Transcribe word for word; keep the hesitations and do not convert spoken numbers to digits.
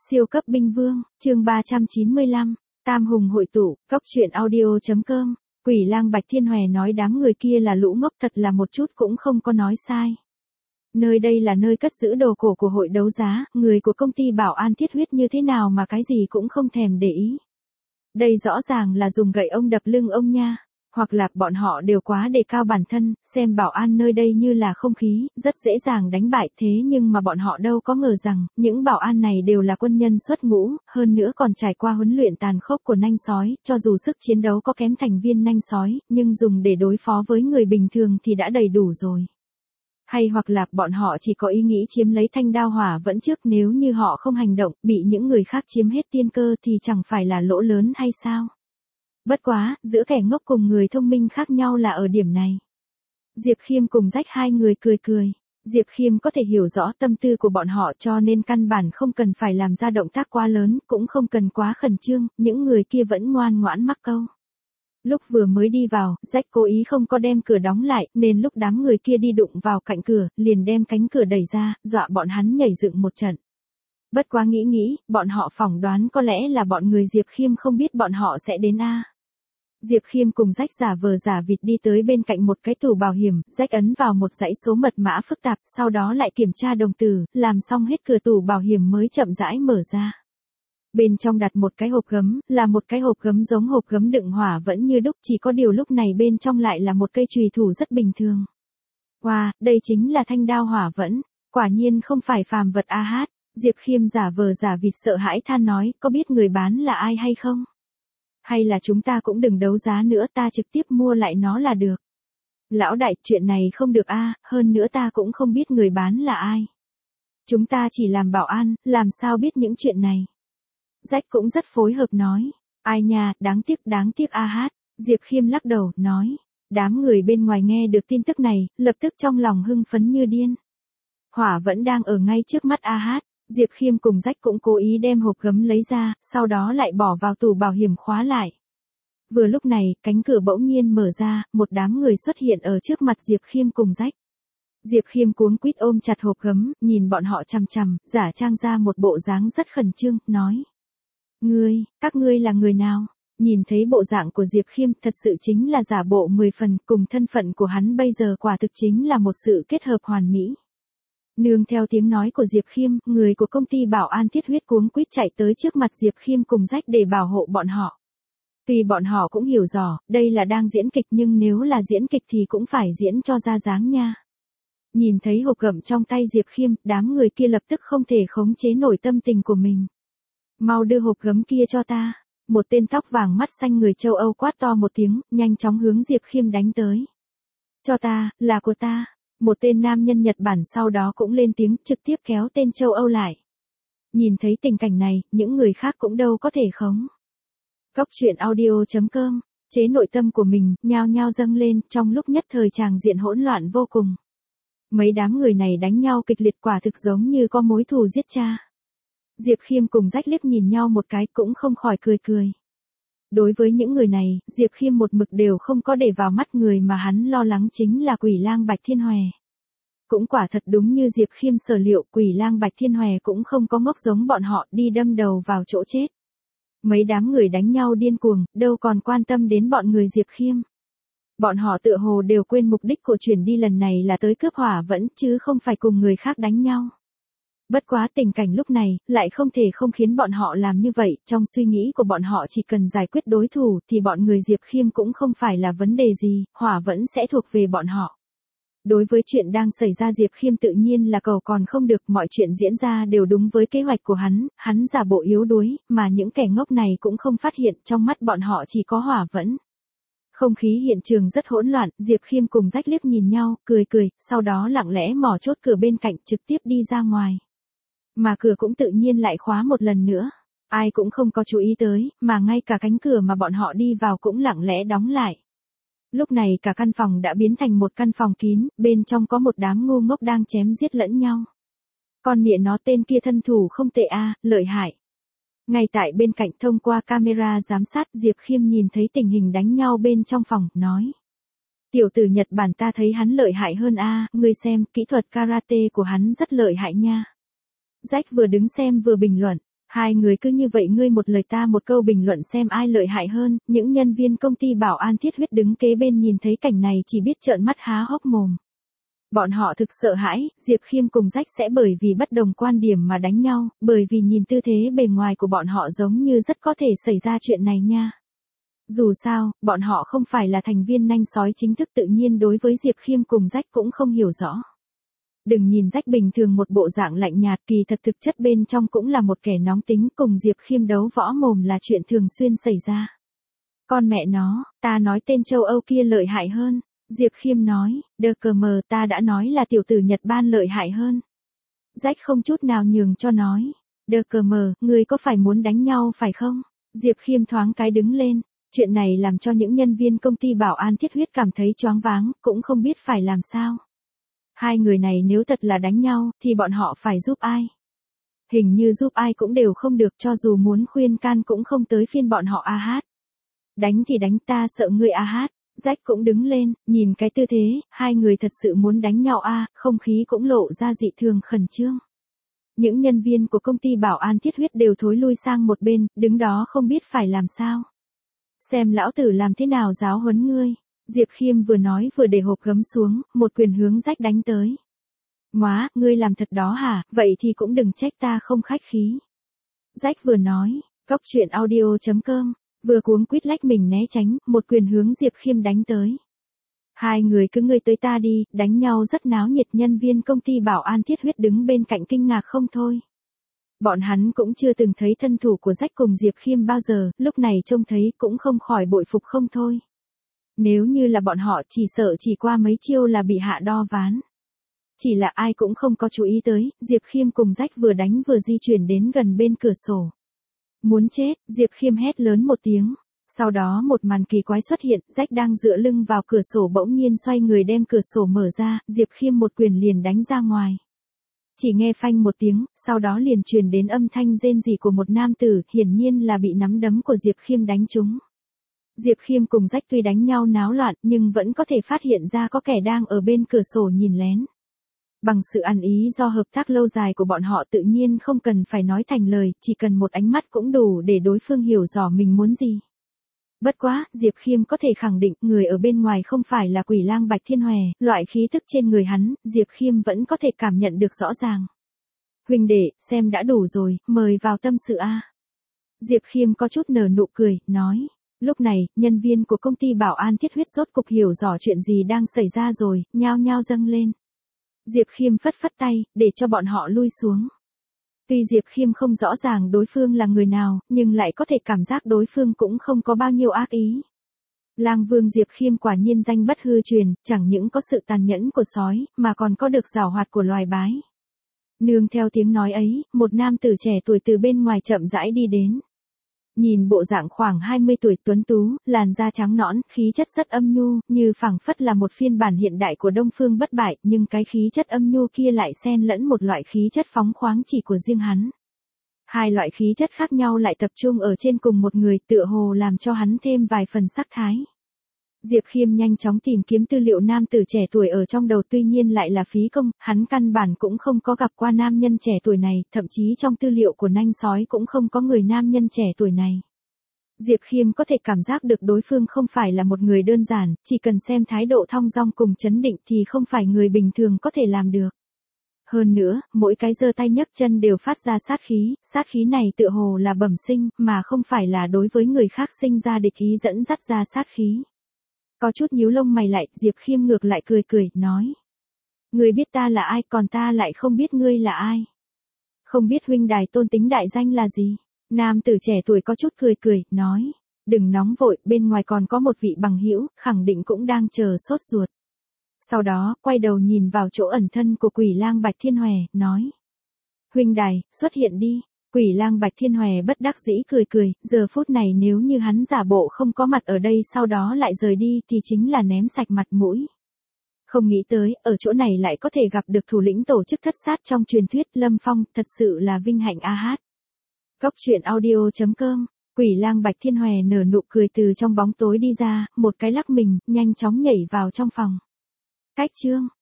Siêu cấp binh vương, chương ba trăm chín mươi lăm, Tam hùng hội tụ, cốc truyện audio.com, Quỷ lang Bạch Thiên Hòe nói đám người kia là lũ ngốc thật là một chút cũng không có nói sai. Nơi đây là nơi cất giữ đồ cổ của hội đấu giá, người của công ty bảo an thiết huyết như thế nào mà cái gì cũng không thèm để ý. Đây rõ ràng là dùng gậy ông đập lưng ông nha. Hoặc là bọn họ đều quá đề cao bản thân, xem bảo an nơi đây như là không khí, rất dễ dàng đánh bại thế nhưng mà bọn họ đâu có ngờ rằng, những bảo an này đều là quân nhân xuất ngũ, hơn nữa còn trải qua huấn luyện tàn khốc của nanh sói, cho dù sức chiến đấu có kém thành viên nanh sói, nhưng dùng để đối phó với người bình thường thì đã đầy đủ rồi. Hay hoặc là bọn họ chỉ có ý nghĩ chiếm lấy thanh đao hỏa vẫn trước, nếu như họ không hành động, bị những người khác chiếm hết tiên cơ thì chẳng phải là lỗ lớn hay sao? Bất quá, giữa kẻ ngốc cùng người thông minh khác nhau là ở điểm này. Diệp Khiêm cùng Rách hai người cười cười. Diệp Khiêm có thể hiểu rõ tâm tư của bọn họ cho nên căn bản không cần phải làm ra động tác quá lớn, cũng không cần quá khẩn trương, những người kia vẫn ngoan ngoãn mắc câu. Lúc vừa mới đi vào, Rách cố ý không có đem cửa đóng lại, nên lúc đám người kia đi đụng vào cạnh cửa, liền đem cánh cửa đẩy ra, dọa bọn hắn nhảy dựng một trận. Bất quá nghĩ nghĩ, bọn họ phỏng đoán có lẽ là bọn người Diệp Khiêm không biết bọn họ sẽ đến a. Diệp Khiêm cùng Rách giả vờ giả vịt đi tới bên cạnh một cái tủ bảo hiểm, Rách ấn vào một dãy số mật mã phức tạp, sau đó lại kiểm tra đồng tử, làm xong hết cửa tủ bảo hiểm mới chậm rãi mở ra. Bên trong đặt một cái hộp gấm, là một cái hộp gấm giống hộp gấm đựng hỏa vẫn như đúc, chỉ có điều lúc này bên trong lại là một cây chùy thủ rất bình thường. Wow, đây chính là thanh đao hỏa vẫn, quả nhiên không phải phàm vật a hát. Diệp Khiêm giả vờ giả vịt sợ hãi than nói, có biết người bán là ai hay không? Hay là chúng ta cũng đừng đấu giá nữa, ta trực tiếp mua lại nó là được. Lão đại, chuyện này không được a, hơn nữa ta cũng không biết người bán là ai. Chúng ta chỉ làm bảo an, làm sao biết những chuyện này. Rách cũng rất phối hợp nói, ai nha, đáng tiếc đáng tiếc a hát. Diệp Khiêm lắc đầu, nói, đám người bên ngoài nghe được tin tức này, lập tức trong lòng hưng phấn như điên. Hỏa vẫn đang ở ngay trước mắt a hát. Diệp Khiêm cùng Rách cũng cố ý đem hộp gấm lấy ra, sau đó lại bỏ vào tủ bảo hiểm khóa lại. Vừa lúc này, cánh cửa bỗng nhiên mở ra, một đám người xuất hiện ở trước mặt Diệp Khiêm cùng Rách. Diệp Khiêm cuống quýt ôm chặt hộp gấm, nhìn bọn họ chằm chằm, giả trang ra một bộ dáng rất khẩn trương, nói. Ngươi, các ngươi là người nào? Nhìn thấy bộ dạng của Diệp Khiêm thật sự chính là giả bộ mười phần, cùng thân phận của hắn bây giờ quả thực chính là một sự kết hợp hoàn mỹ. Nương theo tiếng nói của Diệp Khiêm, người của công ty bảo an thiết huyết cuống quýt chạy tới trước mặt Diệp Khiêm cùng Rách để bảo hộ bọn họ. Tuy bọn họ cũng hiểu rõ, đây là đang diễn kịch nhưng nếu là diễn kịch thì cũng phải diễn cho ra dáng nha. Nhìn thấy hộp gấm trong tay Diệp Khiêm, đám người kia lập tức không thể khống chế nổi tâm tình của mình. Mau đưa hộp gấm kia cho ta. Một tên tóc vàng mắt xanh người châu Âu quát to một tiếng, nhanh chóng hướng Diệp Khiêm đánh tới. Cho ta, là của ta. Một tên nam nhân Nhật Bản sau đó cũng lên tiếng, trực tiếp kéo tên châu Âu lại. Nhìn thấy tình cảnh này, những người khác cũng đâu có thể khống. Cốc truyện audio.com, chế nội tâm của mình, nhao nhao dâng lên, trong lúc nhất thời tràng diện hỗn loạn vô cùng. Mấy đám người này đánh nhau kịch liệt quả thực giống như có mối thù giết cha. Diệp Khiêm cùng Rách liếc nhìn nhau một cái cũng không khỏi cười cười. Đối với những người này, Diệp Khiêm một mực đều không có để vào mắt, người mà hắn lo lắng chính là Quỷ lang Bạch Thiên Hòe. Cũng quả thật đúng như Diệp Khiêm sở liệu, Quỷ lang Bạch Thiên Hòe cũng không có ngốc giống bọn họ đi đâm đầu vào chỗ chết. Mấy đám người đánh nhau điên cuồng, đâu còn quan tâm đến bọn người Diệp Khiêm. Bọn họ tựa hồ đều quên mục đích của chuyển đi lần này là tới cướp hỏa vẫn chứ không phải cùng người khác đánh nhau. Bất quá tình cảnh lúc này, lại không thể không khiến bọn họ làm như vậy, trong suy nghĩ của bọn họ chỉ cần giải quyết đối thủ thì bọn người Diệp Khiêm cũng không phải là vấn đề gì, hỏa vẫn sẽ thuộc về bọn họ. Đối với chuyện đang xảy ra Diệp Khiêm tự nhiên là cầu còn không được, mọi chuyện diễn ra đều đúng với kế hoạch của hắn, hắn giả bộ yếu đuối, mà những kẻ ngốc này cũng không phát hiện trong mắt bọn họ chỉ có hỏa vẫn. Không khí hiện trường rất hỗn loạn, Diệp Khiêm cùng Rách liếc nhìn nhau, cười cười, sau đó lặng lẽ mò chốt cửa bên cạnh trực tiếp đi ra ngoài. Mà cửa cũng tự nhiên lại khóa một lần nữa. Ai cũng không có chú ý tới, mà ngay cả cánh cửa mà bọn họ đi vào cũng lặng lẽ đóng lại. Lúc này cả căn phòng đã biến thành một căn phòng kín, bên trong có một đám ngu ngốc đang chém giết lẫn nhau. Con mẹ nó, tên kia thân thủ không tệ a, lợi hại. Ngay tại bên cạnh thông qua camera giám sát, Diệp Khiêm nhìn thấy tình hình đánh nhau bên trong phòng, nói. Tiểu tử Nhật Bản ta thấy hắn lợi hại hơn a, ngươi xem, kỹ thuật karate của hắn rất lợi hại nha. Rách vừa đứng xem vừa bình luận, Hai người cứ như vậy ngươi một lời ta một câu bình luận xem ai lợi hại hơn, những nhân viên công ty bảo an thiết huyết đứng kế bên nhìn thấy cảnh này chỉ biết trợn mắt há hốc mồm. Bọn họ thực sợ hãi, Diệp Khiêm cùng Rách sẽ bởi vì bất đồng quan điểm mà đánh nhau, bởi vì nhìn tư thế bề ngoài của bọn họ giống như rất có thể xảy ra chuyện này nha. Dù sao, bọn họ không phải là thành viên nanh sói chính thức tự nhiên đối với Diệp Khiêm cùng Rách cũng không hiểu rõ. Đừng nhìn Rách bình thường một bộ dạng lạnh nhạt kỳ thật thực chất bên trong cũng là một kẻ nóng tính cùng Diệp Khiêm đấu võ mồm là chuyện thường xuyên xảy ra. Con mẹ nó, ta nói tên châu Âu kia lợi hại hơn. Diệp Khiêm nói, đờ cờ mờ ta đã nói là tiểu tử Nhật Bản lợi hại hơn. Rách không chút nào nhường cho nói, đờ cờ mờ, người có phải muốn đánh nhau phải không? Diệp Khiêm thoáng cái đứng lên, chuyện này làm cho những nhân viên công ty bảo an thiết huyết cảm thấy choáng váng, cũng không biết phải làm sao. Hai người này nếu thật là đánh nhau, thì bọn họ phải giúp ai? Hình như giúp ai cũng đều không được cho dù muốn khuyên can cũng không tới phiên bọn họ a hát. Đánh thì đánh ta sợ ngươi a hát. Rách cũng đứng lên, nhìn cái tư thế, hai người thật sự muốn đánh nhau a, không khí cũng lộ ra dị thường khẩn trương. Những nhân viên của công ty bảo an thiết huyết đều thối lui sang một bên, đứng đó không biết phải làm sao. Xem lão tử làm thế nào giáo huấn ngươi. Diệp Khiêm vừa nói vừa để hộp gấm xuống, một quyền hướng Rách đánh tới. Móa, ngươi làm thật đó hả, vậy thì cũng đừng trách ta không khách khí. Rách vừa nói, cóc truyện audio chấm com. Vừa cuống quýt lách mình né tránh, một quyền hướng Diệp Khiêm đánh tới. Hai người cứ ngươi tới ta đi, đánh nhau rất náo nhiệt, nhân viên công ty bảo an thiết huyết đứng bên cạnh kinh ngạc không thôi. Bọn hắn cũng chưa từng thấy thân thủ của Rách cùng Diệp Khiêm bao giờ, lúc này trông thấy cũng không khỏi bội phục không thôi. Nếu như là bọn họ chỉ sợ chỉ qua mấy chiêu là bị hạ đo ván. Chỉ là ai cũng không có chú ý tới, Diệp Khiêm cùng Rách vừa đánh vừa di chuyển đến gần bên cửa sổ. Muốn chết, Diệp Khiêm hét lớn một tiếng. Sau đó một màn kỳ quái xuất hiện, Rách đang dựa lưng vào cửa sổ bỗng nhiên xoay người đem cửa sổ mở ra, Diệp Khiêm một quyền liền đánh ra ngoài. Chỉ nghe phanh một tiếng, sau đó liền truyền đến âm thanh rên rỉ của một nam tử, hiển nhiên là bị nắm đấm của Diệp Khiêm đánh trúng. Diệp Khiêm cùng Rách tuy đánh nhau náo loạn, nhưng vẫn có thể phát hiện ra có kẻ đang ở bên cửa sổ nhìn lén. Bằng sự ăn ý do hợp tác lâu dài của bọn họ tự nhiên không cần phải nói thành lời, chỉ cần một ánh mắt cũng đủ để đối phương hiểu rõ mình muốn gì. Bất quá, Diệp Khiêm có thể khẳng định người ở bên ngoài không phải là Quỷ Lang Bạch Thiên Hòe, loại khí tức trên người hắn, Diệp Khiêm vẫn có thể cảm nhận được rõ ràng. Huynh đệ, xem đã đủ rồi, mời vào tâm sự a. Diệp Khiêm có chút nở nụ cười, nói. Lúc này, nhân viên của công ty bảo an thiết huyết rốt cục hiểu rõ chuyện gì đang xảy ra rồi, nhao nhao dâng lên. Diệp Khiêm phất phất tay, để cho bọn họ lui xuống. Tuy Diệp Khiêm không rõ ràng đối phương là người nào, nhưng lại có thể cảm giác đối phương cũng không có bao nhiêu ác ý. Lang Vương Diệp Khiêm quả nhiên danh bất hư truyền, chẳng những có sự tàn nhẫn của sói, mà còn có được giảo hoạt của loài bái. Nương theo tiếng nói ấy, một nam tử trẻ tuổi từ bên ngoài chậm rãi đi đến. Nhìn bộ dạng khoảng hai mươi tuổi tuấn tú, làn da trắng nõn, khí chất rất âm nhu, như phảng phất là một phiên bản hiện đại của Đông Phương Bất Bại, nhưng cái khí chất âm nhu kia lại xen lẫn một loại khí chất phóng khoáng chỉ của riêng hắn. Hai loại khí chất khác nhau lại tập trung ở trên cùng một người, tựa hồ làm cho hắn thêm vài phần sắc thái. Diệp Khiêm nhanh chóng tìm kiếm tư liệu nam tử trẻ tuổi ở trong đầu, tuy nhiên lại là phí công, hắn căn bản cũng không có gặp qua nam nhân trẻ tuổi này, thậm chí trong tư liệu của nanh sói cũng không có người nam nhân trẻ tuổi này. Diệp Khiêm có thể cảm giác được đối phương không phải là một người đơn giản, chỉ cần xem thái độ thong dong cùng chấn định thì không phải người bình thường có thể làm được. Hơn nữa, mỗi cái giơ tay nhấc chân đều phát ra sát khí, sát khí này tựa hồ là bẩm sinh, mà không phải là đối với người khác sinh ra địch ý dẫn dắt ra sát khí. Có chút nhíu lông mày lại, Diệp Khiêm ngược lại cười cười, nói. Ngươi biết ta là ai, còn ta lại không biết ngươi là ai. Không biết huynh đài tôn tính đại danh là gì? Nam tử trẻ tuổi có chút cười cười, nói. Đừng nóng vội, bên ngoài còn có một vị bằng hữu, khẳng định cũng đang chờ sốt ruột. Sau đó, quay đầu nhìn vào chỗ ẩn thân của Quỷ Lang Bạch Thiên Hòe, nói. Huynh đài, xuất hiện đi. Quỷ Lang Bạch Thiên Hòe bất đắc dĩ cười cười, giờ phút này nếu như hắn giả bộ không có mặt ở đây sau đó lại rời đi thì chính là ném sạch mặt mũi. Không nghĩ tới, ở chỗ này lại có thể gặp được thủ lĩnh tổ chức thất sát trong truyền thuyết Lâm Phong, thật sự là vinh hạnh a hát. Cóc truyện audio chấm com, Quỷ Lang Bạch Thiên Hòe nở nụ cười từ trong bóng tối đi ra, một cái lắc mình, nhanh chóng nhảy vào trong phòng. Cách chương